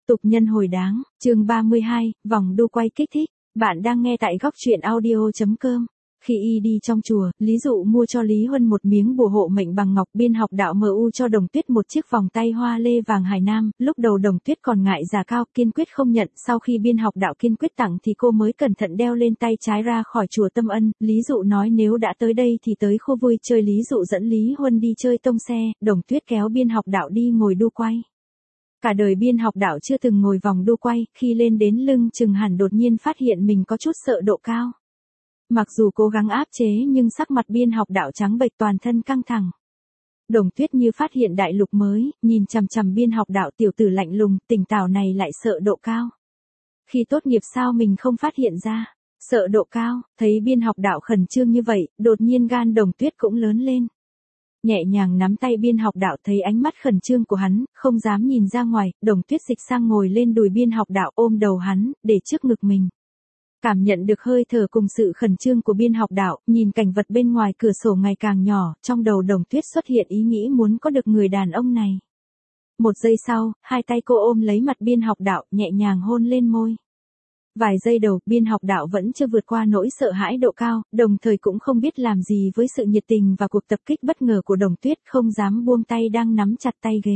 Tục nhân hồi đáng, chương 32, vòng đu quay kích thích. Bạn đang nghe tại góc truyện audio.com. Khi y đi trong chùa, Lý Dụ mua cho Lý Huân một miếng bùa hộ mệnh bằng ngọc. Biên học đạo MU cho Đồng Tuyết một chiếc vòng tay hoa lê vàng Hải Nam. Lúc đầu Đồng Tuyết còn ngại giá cao, kiên quyết không nhận. Sau khi biên học đạo kiên quyết tặng thì cô mới cẩn thận đeo lên tay trái ra khỏi chùa Tâm Ân. Lý Dụ nói nếu đã tới đây thì tới khu vui chơi. Lý Dụ dẫn Lý Huân đi chơi tông xe, Đồng Tuyết kéo biên học đạo đi ngồi đu quay. Cả đời biên học đạo chưa từng ngồi vòng đu quay, khi lên đến lưng chừng hẳn đột nhiên phát hiện mình có chút sợ độ cao. Mặc dù cố gắng áp chế nhưng sắc mặt biên học đạo trắng bệch, toàn thân căng thẳng. Đồng Tuyết như phát hiện đại lục mới, nhìn chằm chằm biên học đạo, tiểu tử lạnh lùng, tỉnh táo này lại sợ độ cao. Khi tốt nghiệp sao mình không phát hiện ra, sợ độ cao, thấy biên học đạo khẩn trương như vậy, đột nhiên gan Đồng Tuyết cũng lớn lên. Nhẹ nhàng nắm tay biên học đạo, thấy ánh mắt khẩn trương của hắn, không dám nhìn ra ngoài, Đồng Tuyết dịch sang ngồi lên đùi biên học đạo, ôm đầu hắn, để trước ngực mình. Cảm nhận được hơi thở cùng sự khẩn trương của biên học đạo, nhìn cảnh vật bên ngoài cửa sổ ngày càng nhỏ, trong đầu Đồng Tuyết xuất hiện ý nghĩ muốn có được người đàn ông này. Một giây sau, hai tay cô ôm lấy mặt biên học đạo, nhẹ nhàng hôn lên môi. Vài giây đầu, biên học đạo vẫn chưa vượt qua nỗi sợ hãi độ cao, đồng thời cũng không biết làm gì với sự nhiệt tình và cuộc tập kích bất ngờ của Đồng Tuyết, không dám buông tay đang nắm chặt tay ghế.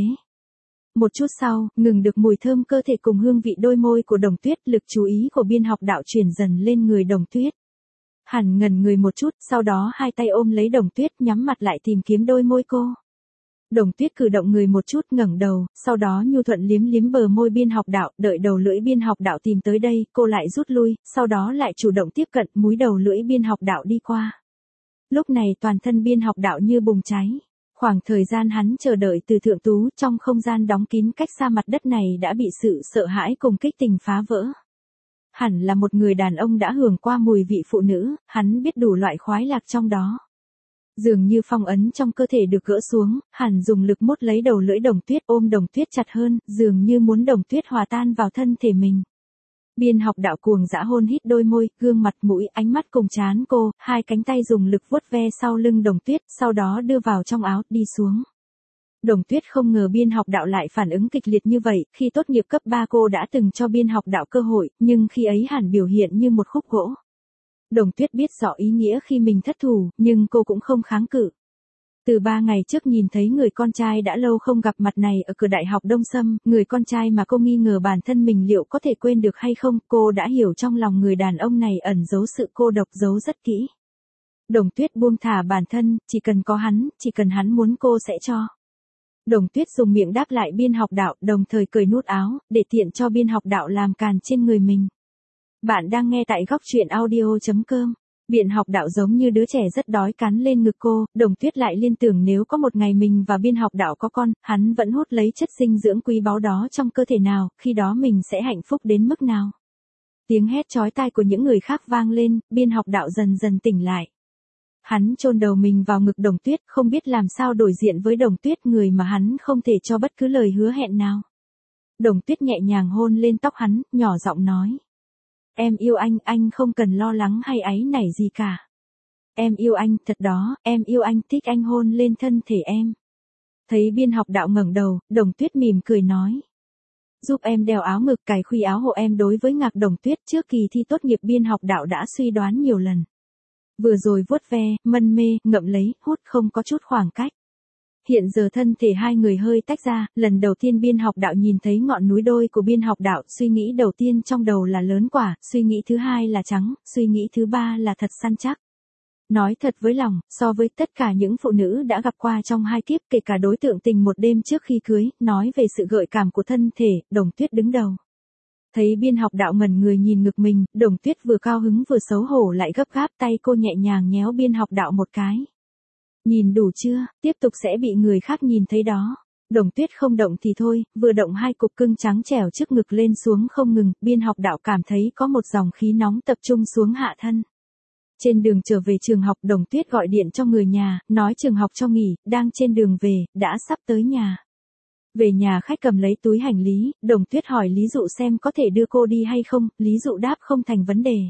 Một chút sau, ngừng được mùi thơm cơ thể cùng hương vị đôi môi của Đồng Tuyết, lực chú ý của biên học đạo chuyển dần lên người Đồng Tuyết. Hẳn ngẩn người một chút, sau đó hai tay ôm lấy Đồng Tuyết, nhắm mặt lại tìm kiếm đôi môi cô. Đồng Tuyết cử động người một chút, ngẩng đầu, sau đó nhu thuận liếm liếm bờ môi biên học đạo, đợi đầu lưỡi biên học đạo tìm tới đây, cô lại rút lui, sau đó lại chủ động tiếp cận, múi đầu lưỡi biên học đạo đi qua. Lúc này toàn thân biên học đạo như bùng cháy. Khoảng thời gian hắn chờ đợi từ thượng tú, trong không gian đóng kín cách xa mặt đất này đã bị sự sợ hãi cùng kích tình phá vỡ. Hẳn là một người đàn ông đã hưởng qua mùi vị phụ nữ, hắn biết đủ loại khoái lạc trong đó. Dường như phong ấn trong cơ thể được gỡ xuống, hẳn dùng lực mốt lấy đầu lưỡi Đồng Tuyết, ôm Đồng Tuyết chặt hơn, dường như muốn Đồng Tuyết hòa tan vào thân thể mình. Biên học đạo cuồng dã hôn hít đôi môi, gương mặt, mũi, ánh mắt cùng trán cô, hai cánh tay dùng lực vuốt ve sau lưng Đồng Tuyết, sau đó đưa vào trong áo, đi xuống. Đồng Tuyết không ngờ biên học đạo lại phản ứng kịch liệt như vậy, khi tốt nghiệp cấp 3 cô đã từng cho biên học đạo cơ hội, nhưng khi ấy hẳn biểu hiện như một khúc gỗ. Đồng Tuyết biết rõ ý nghĩa khi mình thất thủ, nhưng cô cũng không kháng cự. Từ 3 ngày trước nhìn thấy người con trai đã lâu không gặp mặt này ở cửa đại học Đông Sâm, người con trai mà cô nghi ngờ bản thân mình liệu có thể quên được hay không, cô đã hiểu trong lòng người đàn ông này ẩn giấu sự cô độc, giấu rất kỹ. Đồng Tuyết buông thả bản thân, chỉ cần có hắn, chỉ cần hắn muốn cô sẽ cho. Đồng Tuyết dùng miệng đáp lại biên học đạo, đồng thời cởi nút áo, để tiện cho biên học đạo làm càn trên người mình. Bạn đang nghe tại góc truyện audio.com. Biên học đạo giống như đứa trẻ rất đói cắn lên ngực cô, Đồng Tuyết lại liên tưởng nếu có một ngày mình và biên học đạo có con, hắn vẫn hút lấy chất dinh dưỡng quý báu đó trong cơ thể nào, khi đó mình sẽ hạnh phúc đến mức nào. Tiếng hét chói tai của những người khác vang lên, biên học đạo dần dần tỉnh lại. Hắn chôn đầu mình vào ngực Đồng Tuyết, không biết làm sao đối diện với Đồng Tuyết, người mà hắn không thể cho bất cứ lời hứa hẹn nào. Đồng Tuyết nhẹ nhàng hôn lên tóc hắn, nhỏ giọng nói. Em yêu anh không cần lo lắng hay áy náy gì cả. Em yêu anh, thật đó, em yêu anh, thích anh, hôn lên thân thể em. Thấy biên học đạo ngẩng đầu, Đồng Tuyết mỉm cười nói. Giúp em đeo áo ngực, cài khuy áo hộ em. Đối với ngạc Đồng Tuyết trước kỳ thi tốt nghiệp biên học đạo đã suy đoán nhiều lần. Vừa rồi vuốt ve, mân mê, ngậm lấy, hút không có chút khoảng cách. Hiện giờ thân thể hai người hơi tách ra, lần đầu tiên biên học đạo nhìn thấy ngọn núi đôi của biên học đạo, suy nghĩ đầu tiên trong đầu là lớn quả, suy nghĩ thứ hai là trắng, suy nghĩ thứ ba là thật săn chắc. Nói thật với lòng, so với tất cả những phụ nữ đã gặp qua trong 2 kiếp, kể cả đối tượng tình một đêm trước khi cưới, nói về sự gợi cảm của thân thể, Đồng Tuyết đứng đầu. Thấy biên học đạo ngẩn người nhìn ngực mình, Đồng Tuyết vừa cao hứng vừa xấu hổ lại gấp gáp, tay cô nhẹ nhàng nhéo biên học đạo một cái. Nhìn đủ chưa, tiếp tục sẽ bị người khác nhìn thấy đó. Đồng Tuyết không động thì thôi, vừa động hai cục cưng trắng trẻo trước ngực lên xuống không ngừng, biên học đạo cảm thấy có một dòng khí nóng tập trung xuống hạ thân. Trên đường trở về trường học, Đồng Tuyết gọi điện cho người nhà, nói trường học cho nghỉ, đang trên đường về, đã sắp tới nhà. Về nhà khách cầm lấy túi hành lý, Đồng Tuyết hỏi Lý Dụ xem có thể đưa cô đi hay không, Lý Dụ đáp không thành vấn đề.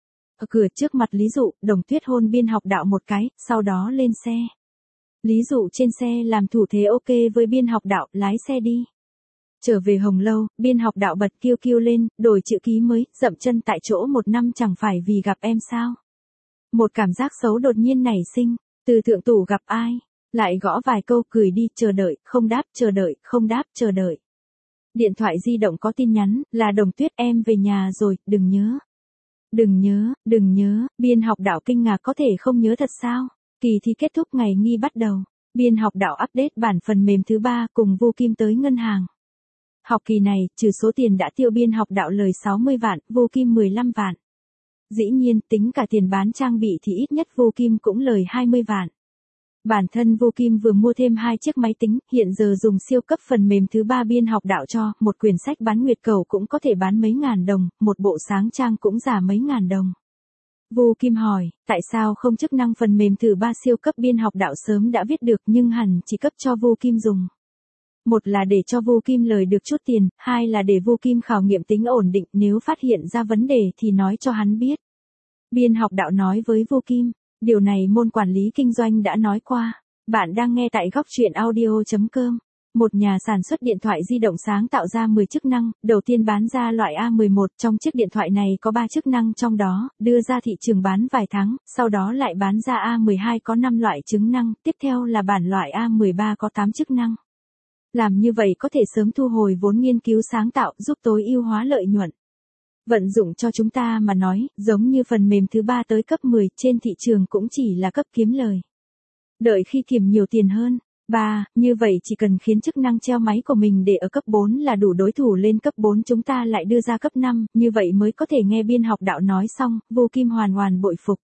Ở cửa trước mặt Lý Dụ, Đồng Tuyết hôn biên học đạo một cái, sau đó lên xe. Lý Dụ trên xe làm thủ thế ok với biên học đạo, lái xe đi. Trở về Hồng Lâu, biên học đạo bật kêu kêu lên, đổi chữ ký mới, dậm chân tại chỗ 1 năm chẳng phải vì gặp em sao. Một cảm giác xấu đột nhiên nảy sinh, từ thượng tủ gặp ai, lại gõ vài câu cười đi, chờ đợi, không đáp, chờ đợi, không đáp, chờ đợi. Điện thoại di động có tin nhắn, là Đồng Tuyết em về nhà rồi, đừng nhớ. Đừng nhớ, biên học đạo kinh ngạc có thể không nhớ thật sao? Kỳ thi kết thúc ngày nghi bắt đầu. Biên học đạo update bản phần mềm thứ 3 cùng Vu Kim tới ngân hàng. Học kỳ này, trừ số tiền đã tiêu biên học đạo lời 60 vạn, Vu Kim 15 vạn. Dĩ nhiên, tính cả tiền bán trang bị thì ít nhất Vu Kim cũng lời 20 vạn. Bản thân Vu Kim vừa mua thêm 2 chiếc máy tính, hiện giờ dùng siêu cấp phần mềm thứ 3 biên học đạo cho, một quyển sách bán nguyệt cầu cũng có thể bán mấy ngàn đồng, một bộ sáng trang cũng giả mấy ngàn đồng. Vu Kim hỏi, tại sao không chức năng phần mềm thứ 3 siêu cấp biên học đạo sớm đã viết được nhưng hẳn chỉ cấp cho Vu Kim dùng. Một là để cho Vu Kim lời được chút tiền, hai là để Vu Kim khảo nghiệm tính ổn định, nếu phát hiện ra vấn đề thì nói cho hắn biết. Biên học đạo nói với Vu Kim, điều này môn quản lý kinh doanh đã nói qua. Bạn đang nghe tại góc truyện audio.com. Một nhà sản xuất điện thoại di động sáng tạo ra 10 chức năng, đầu tiên bán ra loại A11, trong chiếc điện thoại này có 3 chức năng trong đó, đưa ra thị trường bán vài tháng, sau đó lại bán ra A12 có 5 loại chức năng, tiếp theo là bản loại A13 có 8 chức năng. Làm như vậy có thể sớm thu hồi vốn nghiên cứu sáng tạo, giúp tối ưu hóa lợi nhuận. Vận dụng cho chúng ta mà nói, giống như phần mềm thứ 3 tới cấp 10 trên thị trường cũng chỉ là cấp kiếm lời. Đợi khi kiếm nhiều tiền hơn. 3. Như vậy chỉ cần khiến chức năng treo máy của mình để ở cấp 4 là đủ, đối thủ lên cấp 4 chúng ta lại đưa ra cấp 5, như vậy mới có thể nghe biên học đạo nói xong, Vu Kim hoàn bội phục.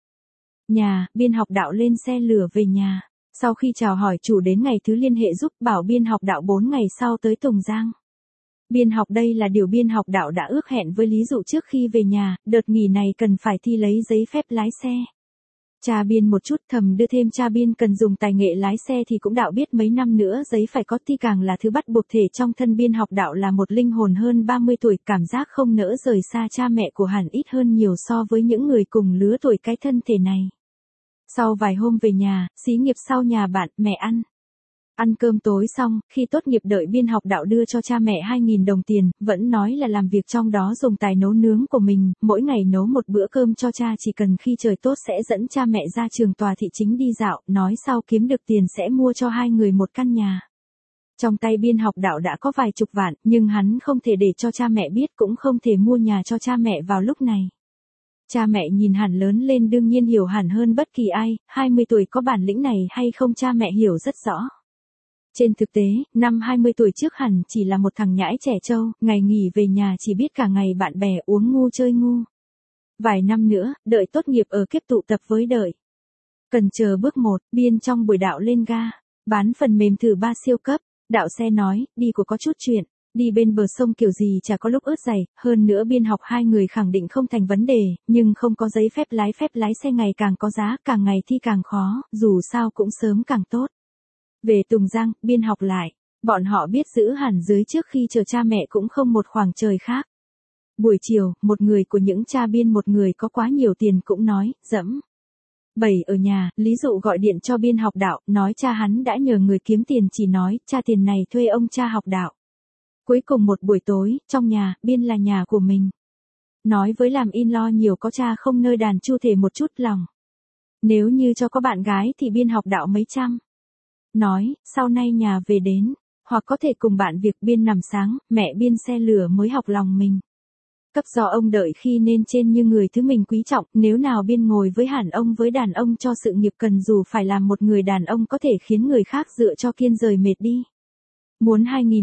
Biên học đạo lên xe lửa về nhà. Sau khi chào hỏi chủ đến ngày thứ liên hệ giúp bảo biên học đạo 4 ngày sau tới Tùng Giang. Biên học đây là điều biên học đạo đã ước hẹn với Lý Dụ trước khi về nhà, đợt nghỉ này cần phải thi lấy giấy phép lái xe. Cha biên một chút thầm đưa thêm cha biên cần dùng tài nghệ lái xe thì cũng đạo biết mấy năm nữa giấy phải có thi càng là thứ bắt buộc thể trong thân biên học đạo là một linh hồn hơn 30 tuổi cảm giác không nỡ rời xa cha mẹ của hẳn ít hơn nhiều so với những người cùng lứa tuổi cái thân thể này. Sau vài hôm về nhà, xí nghiệp sau nhà bạn, mẹ ăn. Ăn cơm tối xong, khi tốt nghiệp đợi biên học đạo đưa cho cha mẹ 2.000 đồng tiền, vẫn nói là làm việc trong đó dùng tài nấu nướng của mình, mỗi ngày nấu một bữa cơm cho cha chỉ cần khi trời tốt sẽ dẫn cha mẹ ra trường tòa thị chính đi dạo, nói sau kiếm được tiền sẽ mua cho 2 người một căn nhà. Trong tay biên học đạo đã có vài chục vạn, nhưng hắn không thể để cho cha mẹ biết cũng không thể mua nhà cho cha mẹ vào lúc này. Cha mẹ nhìn hẳn lớn lên đương nhiên hiểu hẳn hơn bất kỳ ai, 20 tuổi có bản lĩnh này hay không cha mẹ hiểu rất rõ. Trên thực tế, năm 20 tuổi trước hẳn chỉ là một thằng nhãi trẻ trâu, ngày nghỉ về nhà chỉ biết cả ngày bạn bè uống ngu chơi ngu. Vài năm nữa, đợi tốt nghiệp ở kiếp tụ tập với đợi. Cần chờ bước 1, biên trong buổi đạo lên ga, bán phần mềm thử 3 siêu cấp, đạo xe nói, đi của có chút chuyện. Đi bên bờ sông kiểu gì chả có lúc ướt giày, hơn nữa biên học 2 người khẳng định không thành vấn đề, nhưng không có giấy phép lái xe ngày càng có giá, càng ngày thi càng khó, dù sao cũng sớm càng tốt. Về Tùng Giang, biên học lại, bọn họ biết giữ hẳn dưới trước khi chờ cha mẹ cũng không một khoảng trời khác. Buổi chiều, một người của những cha biên một người có quá nhiều tiền cũng nói, dẫm. 7 ở nhà, Lý Dụ gọi điện cho biên học đạo, nói cha hắn đã nhờ người kiếm tiền chỉ nói, cha tiền này thuê ông cha học đạo. Cuối cùng một buổi tối, trong nhà, biên là nhà của mình. Nói với làm in lo nhiều có cha không nơi đàn chu thể một chút lòng. Nếu như cho có bạn gái thì biên học đạo mấy trăm. Nói, sau nay nhà về đến, hoặc có thể cùng bạn việc biên nằm sáng, mẹ biên xe lửa mới học lòng mình. Cấp do ông đợi khi nên trên như người thứ mình quý trọng, nếu nào biên ngồi với hẳn ông với đàn ông cho sự nghiệp cần dù phải làm một người đàn ông có thể khiến người khác dựa cho kiên rời mệt đi. Muốn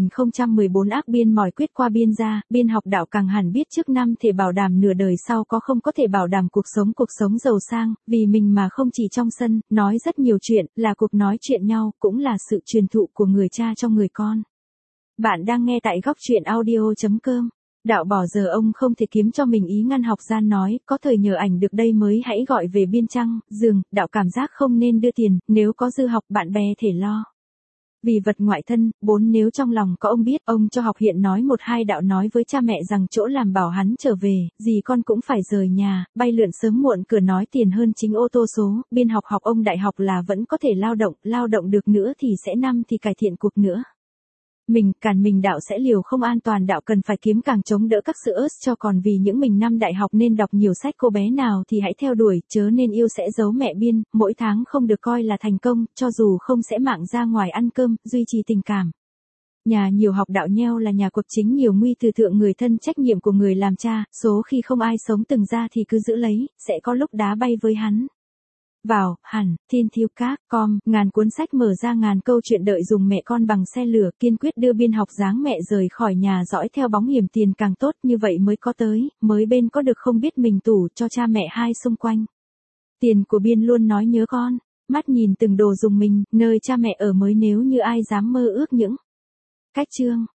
2014 ác biên mỏi quyết qua biên ra, biên học đạo càng hẳn biết trước năm thể bảo đảm nửa đời sau có không có thể bảo đảm cuộc sống giàu sang, vì mình mà không chỉ trong sân, nói rất nhiều chuyện, là cuộc nói chuyện nhau, cũng là sự truyền thụ của người cha cho người con. Bạn đang nghe tại góc truyện audio.com. Đạo bỏ giờ ông không thể kiếm cho mình ý ngăn học gian nói, có thời nhờ ảnh được đây mới hãy gọi về biên trăng, giường, đạo cảm giác không nên đưa tiền, nếu có dư học bạn bè thể lo. Vì vật ngoại thân, 4 nếu trong lòng có ông biết, ông cho học hiện nói 1-2 đạo nói với cha mẹ rằng chỗ làm bảo hắn trở về, gì con cũng phải rời nhà, bay lượn sớm muộn cửa nói tiền hơn chính ô tô số, biên học ông đại học là vẫn có thể lao động được nữa thì sẽ năm thì cải thiện cuộc nữa. Mình, càn mình đạo sẽ liều không an toàn đạo cần phải kiếm càng chống đỡ các sự ớt cho còn vì những mình năm đại học nên đọc nhiều sách cô bé nào thì hãy theo đuổi, chớ nên yêu sẽ giấu mẹ biên, mỗi tháng không được coi là thành công, cho dù không sẽ mạng ra ngoài ăn cơm, duy trì tình cảm. Nhà nhiều học đạo nheo là nhà cuộc chính nhiều nguy từ thượng người thân trách nhiệm của người làm cha, số khi không ai sống từng ra thì cứ giữ lấy, sẽ có lúc đá bay với hắn. Vào, hẳn, Thiên Thiêu Các, ngàn cuốn sách mở ra ngàn câu chuyện đợi dùng mẹ con bằng xe lửa, kiên quyết đưa biên học dáng mẹ rời khỏi nhà dõi theo bóng hiểm tiền càng tốt như vậy mới có tới, mới bên có được không biết mình tủ cho cha mẹ hai xung quanh. Tiền của biên luôn nói nhớ con, mắt nhìn từng đồ dùng mình, nơi cha mẹ ở mới nếu như ai dám mơ ước những cách chương.